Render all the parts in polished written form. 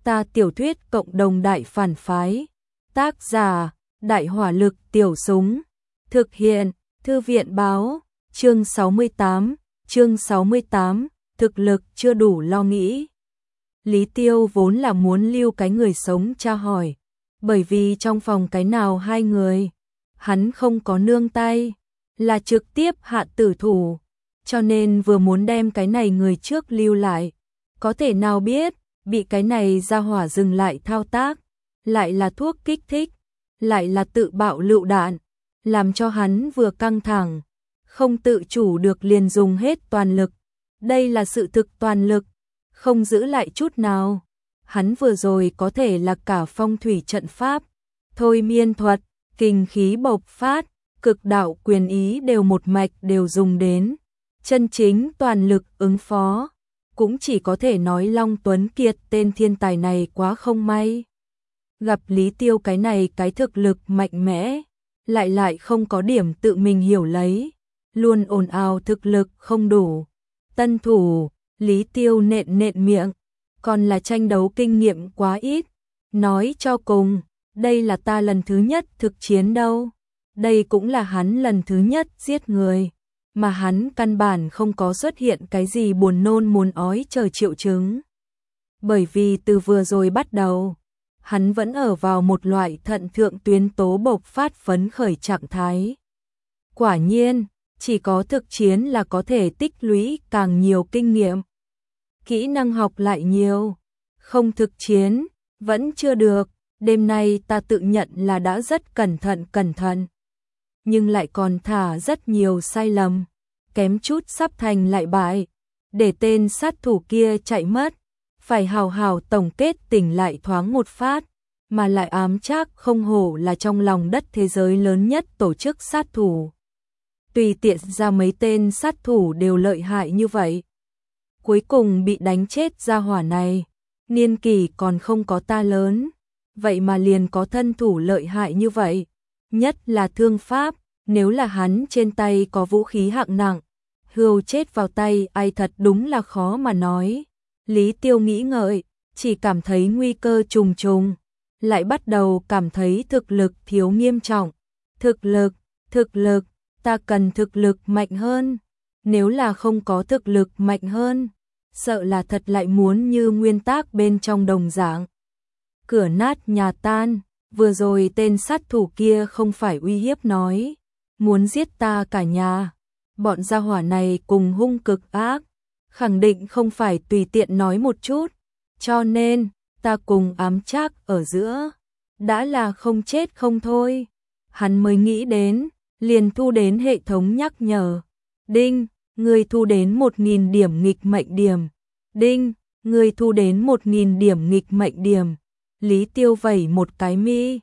Ta tiểu thuyết cộng đồng đại phản phái. Tác giả: Đại hỏa lực tiểu súng. Thực hiện: Thư viện báo. Chương 68, thực lực chưa đủ lo nghĩ. Lý Tiêu vốn là muốn lưu cái người sống tra hỏi, bởi vì trong phòng cái nào hai người, hắn không có nương tay, là trực tiếp hạ tử thủ, cho nên vừa muốn đem cái này người trước lưu lại, có thể nào biết, bị cái này ra hỏa dừng lại thao tác, lại là thuốc kích thích, lại là tự bạo lựu đạn, làm cho hắn vừa căng thẳng, không tự chủ được liền dùng hết toàn lực. Đây là sự thực toàn lực, không giữ lại chút nào. Hắn vừa rồi có thể là cả phong thủy trận pháp, thôi miên thuật, kinh khí bộc phát, cực đạo quyền ý đều một mạch đều dùng đến. Chân chính toàn lực ứng phó, cũng chỉ có thể nói Long Tuấn Kiệt tên thiên tài này quá không may. Gặp Lý Tiêu cái này cái thực lực mạnh mẽ, lại không có điểm tự mình hiểu lấy, luôn ồn ào thực lực không đủ. Tân thủ, Lý Tiêu nện miệng, còn là tranh đấu kinh nghiệm quá ít. Nói cho cùng, đây là ta lần thứ nhất thực chiến đâu. Đây cũng là hắn lần thứ nhất giết người, mà hắn căn bản không có xuất hiện cái gì buồn nôn muốn ói chờ triệu chứng. Bởi vì từ vừa rồi bắt đầu, hắn vẫn ở vào một loại thận thượng tuyến tố bộc phát phấn khởi trạng thái. Quả nhiên, chỉ có thực chiến là có thể tích lũy càng nhiều kinh nghiệm. Kỹ năng học lại nhiều, không thực chiến, vẫn chưa được. Đêm nay ta tự nhận là đã rất cẩn thận. Nhưng lại còn thả rất nhiều sai lầm, kém chút sắp thành lại bại. Để tên sát thủ kia chạy mất, phải hào hào tổng kết tỉnh lại thoáng một phát, mà lại ám chắc không hổ là trong lòng đất thế giới lớn nhất tổ chức sát thủ. Tùy tiện ra mấy tên sát thủ đều lợi hại như vậy. Cuối cùng bị đánh chết ra hỏa này, niên kỷ còn không có ta lớn, vậy mà liền có thân thủ lợi hại như vậy. Nhất là thương pháp, nếu là hắn trên tay có vũ khí hạng nặng, hươu chết vào tay ai thật đúng là khó mà nói. Lý Tiêu nghĩ ngợi, chỉ cảm thấy nguy cơ trùng trùng, lại bắt đầu cảm thấy thực lực thiếu nghiêm trọng. Thực lực, ta cần thực lực mạnh hơn. Nếu là không có thực lực mạnh hơn, sợ là thật lại muốn như nguyên tắc bên trong đồng dạng. Cửa nát nhà tan, vừa rồi tên sát thủ kia không phải uy hiếp nói, muốn giết ta cả nhà. Bọn gia hỏa này cùng hung cực ác, khẳng định không phải tùy tiện nói một chút, cho nên, ta cùng ám chắc ở giữa, đã là không chết không thôi. Hắn mới nghĩ đến, liền thu đến hệ thống nhắc nhở. Đinh, người thu đến 1000 điểm nghịch mệnh điểm. Đinh, người thu đến 1000 điểm nghịch mệnh điểm. Lý Tiêu vẩy một cái mi.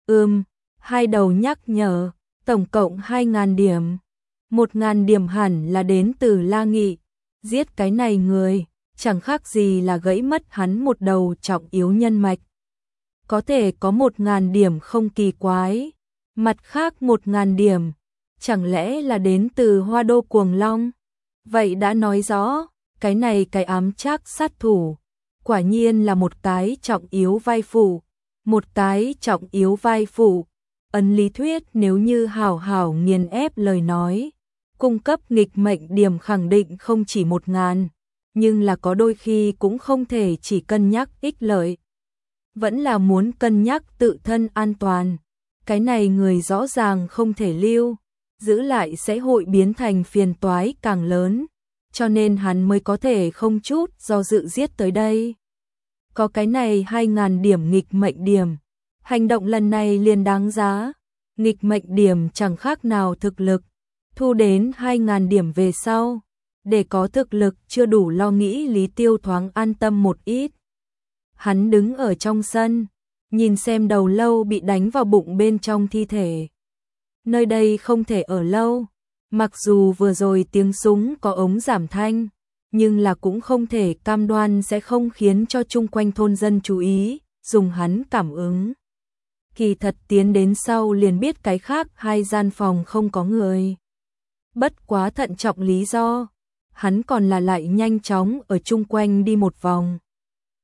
Hai đầu nhắc nhở, tổng cộng 2000 điểm. 1000 điểm hẳn là đến từ La Nghị. Giết cái này người, chẳng khác gì là gãy mất hắn một đầu trọng yếu nhân mạch. Có thể có 1000 điểm không kỳ quái. Mặt khác 1000 điểm, chẳng lẽ là đến từ Hoa Đô Cuồng Long? Vậy đã nói rõ, cái này cái ám trác sát thủ, quả nhiên là một cái trọng yếu vai phụ. Một cái trọng yếu vai phụ, ấn lý thuyết nếu như hảo hảo nghiền ép lời nói, cung cấp nghịch mệnh điểm khẳng định không chỉ 1000, nhưng là có đôi khi cũng không thể chỉ cân nhắc ích lợi. Vẫn là muốn cân nhắc tự thân an toàn. Cái này người rõ ràng không thể lưu, giữ lại sẽ hội biến thành phiền toái càng lớn, cho nên hắn mới có thể không chút do dự giết tới đây. Có cái này 2000 điểm nghịch mệnh điểm, hành động lần này liền đáng giá. Nghịch mệnh điểm chẳng khác nào thực lực, thu đến 2000 điểm về sau, để có thực lực chưa đủ lo nghĩ. Lý Tiêu thoáng an tâm một ít. Hắn đứng ở trong sân, nhìn xem đầu lâu bị đánh vào bụng bên trong thi thể. Nơi đây không thể ở lâu, mặc dù vừa rồi tiếng súng có ống giảm thanh, nhưng là cũng không thể cam đoan sẽ không khiến cho chung quanh thôn dân chú ý, dùng hắn cảm ứng. Kỳ thật tiến đến sau liền biết cái khác hai gian phòng không có người. Bất quá thận trọng lý do, hắn còn là lại nhanh chóng ở chung quanh đi một vòng.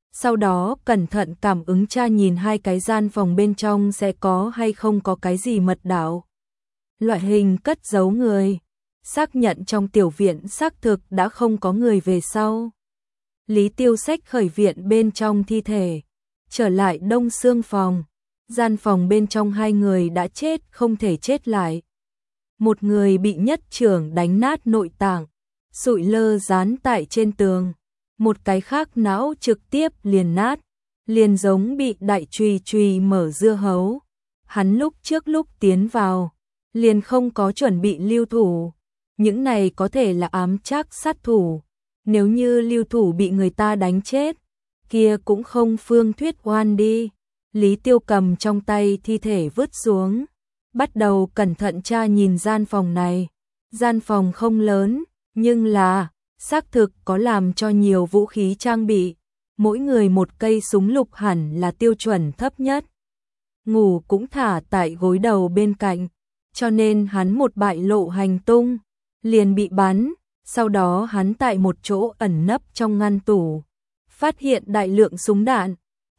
Sau đó cẩn thận cảm ứng tra nhìn hai cái gian phòng bên trong sẽ có hay không có cái gì mật đạo. Loại hình cất giấu người. Xác nhận trong tiểu viện xác thực đã không có người về sau. Lý Tiêu xách khởi viện bên trong thi thể, trở lại đông xương phòng. Gian phòng bên trong hai người đã chết không thể chết lại. Một người bị nhất trưởng đánh nát nội tạng, sụi lơ dán tại trên tường. Một cái khác não trực tiếp liền nát, liền giống bị đại chùy chùy mở dưa hấu. Hắn lúc trước lúc tiến vào, liền không có chuẩn bị lưu thủ. Những này có thể là ám trác sát thủ. Nếu như lưu thủ bị người ta đánh chết, kia cũng không phương thuyết oan đi. Lý Tiêu cầm trong tay thi thể vứt xuống, bắt đầu cẩn thận tra nhìn gian phòng này. Gian phòng không lớn, nhưng là xác thực có làm cho nhiều vũ khí trang bị. Mỗi người một cây súng lục hẳn là tiêu chuẩn thấp nhất. Ngủ cũng thả tại gối đầu bên cạnh, cho nên hắn một bại lộ hành tung, liền bị bắn. Sau đó hắn tại một chỗ ẩn nấp trong ngăn tủ, phát hiện đại lượng súng đạn,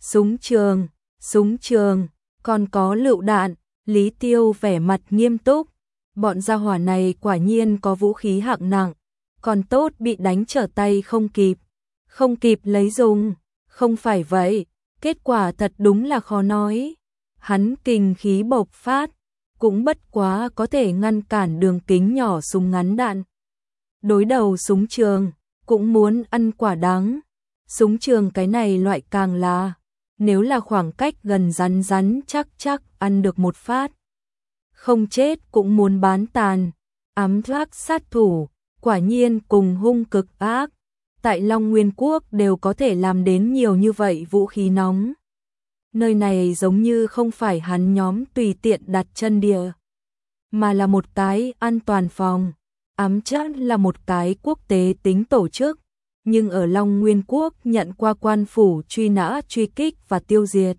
súng trường, còn có lựu đạn. Lý Tiêu vẻ mặt nghiêm túc, bọn gia hỏa này quả nhiên có vũ khí hạng nặng, còn tốt bị đánh trở tay không kịp lấy dùng, không phải vậy, kết quả thật đúng là khó nói. Hắn kình khí bộc phát, cũng bất quá có thể ngăn cản đường kính nhỏ súng ngắn đạn. Đối đầu súng trường, cũng muốn ăn quả đắng. Súng trường cái này loại càng là, nếu là khoảng cách gần rắn chắc ăn được một phát. Không chết cũng muốn bán tàn. Ám trác sát thủ, quả nhiên cùng hung cực ác. Tại Long Nguyên Quốc đều có thể làm đến nhiều như vậy vũ khí nóng. Nơi này giống như không phải hắn nhóm tùy tiện đặt chân địa, mà là một cái an toàn phòng. Ám trác là một cái quốc tế tính tổ chức, nhưng ở Long Nguyên Quốc nhận qua quan phủ truy nã truy kích và tiêu diệt.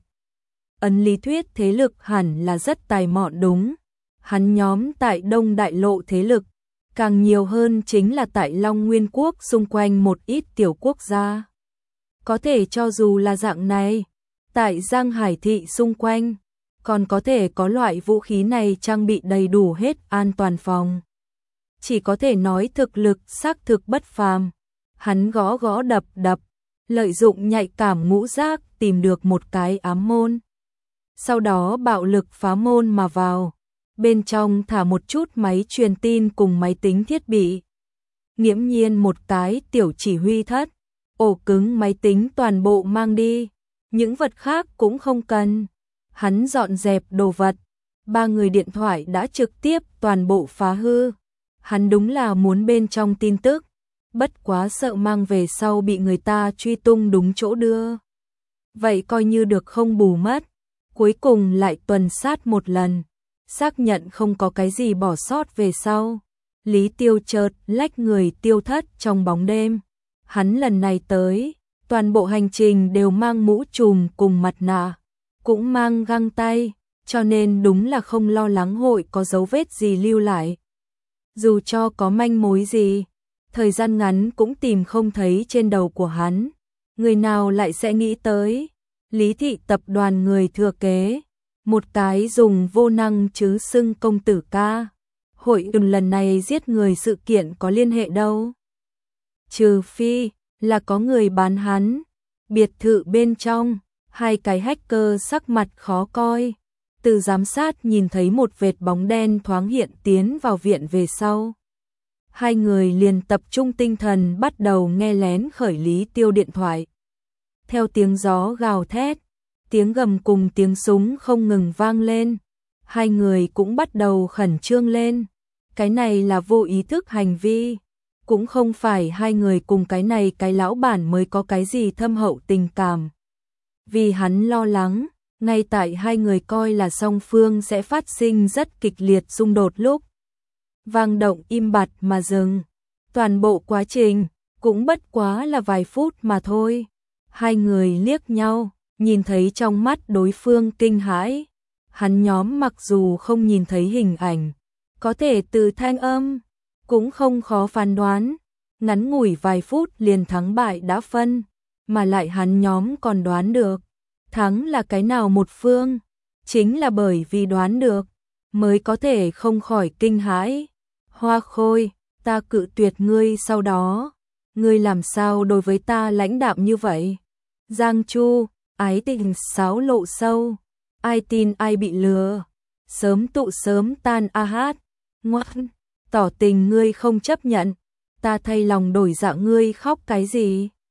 Ấn lý thuyết thế lực hẳn là rất tài mọn đúng. Hắn nhóm tại Đông Đại Lộ thế lực, càng nhiều hơn chính là tại Long Nguyên Quốc xung quanh một ít tiểu quốc gia. Có thể cho dù là dạng này, tại Giang Hải thị xung quanh, còn có thể có loại vũ khí này trang bị đầy đủ hết an toàn phòng. Chỉ có thể nói thực lực xác thực bất phàm. Hắn gõ gõ đập đập, lợi dụng nhạy cảm ngũ giác tìm được một cái ám môn. Sau đó bạo lực phá môn mà vào. Bên trong thả một chút máy truyền tin cùng máy tính thiết bị. Nghiễm nhiên một cái tiểu chỉ huy thất, ổ cứng máy tính toàn bộ mang đi. Những vật khác cũng không cần. Hắn dọn dẹp đồ vật. 3 người điện thoại đã trực tiếp toàn bộ phá hư. Hắn đúng là muốn bên trong tin tức, bất quá sợ mang về sau bị người ta truy tung đúng chỗ đưa. Vậy coi như được không bù mất. Cuối cùng lại tuần sát một lần, xác nhận không có cái gì bỏ sót về sau. Lý Tiêu chợt lách người tiêu thất trong bóng đêm. Hắn lần này tới, toàn bộ hành trình đều mang mũ trùm cùng mặt nạ, cũng mang găng tay, cho nên đúng là không lo lắng hội có dấu vết gì lưu lại. Dù cho có manh mối gì, thời gian ngắn cũng tìm không thấy trên đầu của hắn. Người nào lại sẽ nghĩ tới Lý thị tập đoàn người thừa kế, một cái dùng vô năng chứ xưng công tử ca. Hội lần này giết người sự kiện có liên hệ đâu. Trừ phi là có người bán hắn. Biệt thự bên trong, hai cái hacker sắc mặt khó coi. Từ giám sát nhìn thấy một vệt bóng đen thoáng hiện tiến vào viện về sau. Hai người liền tập trung tinh thần bắt đầu nghe lén khởi Lý Tiêu điện thoại. Theo tiếng gió gào thét, tiếng gầm cùng tiếng súng không ngừng vang lên. Hai người cũng bắt đầu khẩn trương lên. Cái này là vô ý thức hành vi. Cũng không phải hai người cùng cái này cái lão bản mới có cái gì thâm hậu tình cảm. Vì hắn lo lắng, ngay tại hai người coi là song phương sẽ phát sinh rất kịch liệt xung đột lúc. Vang động im bặt mà dừng. Toàn bộ quá trình cũng bất quá là vài phút mà thôi. Hai người liếc nhau, nhìn thấy trong mắt đối phương kinh hãi. Hắn nhóm mặc dù không nhìn thấy hình ảnh, có thể từ thanh âm cũng không khó phán đoán. Ngắn ngủi vài phút liền thắng bại đã phân. mà lại hắn nhóm còn đoán được, thắng là cái nào một phương, chính là bởi vì đoán được, mới có thể không khỏi kinh hãi. Hoa Khôi, ta cự tuyệt ngươi sau đó, ngươi làm sao đối với ta lãnh đạm như vậy? Giang Chu, ái tình xáo lộ sâu, ai tin ai bị lừa, sớm tụ sớm tan a hát, ngoan, tỏ tình ngươi không chấp nhận, ta thay lòng đổi dạ ngươi khóc cái gì?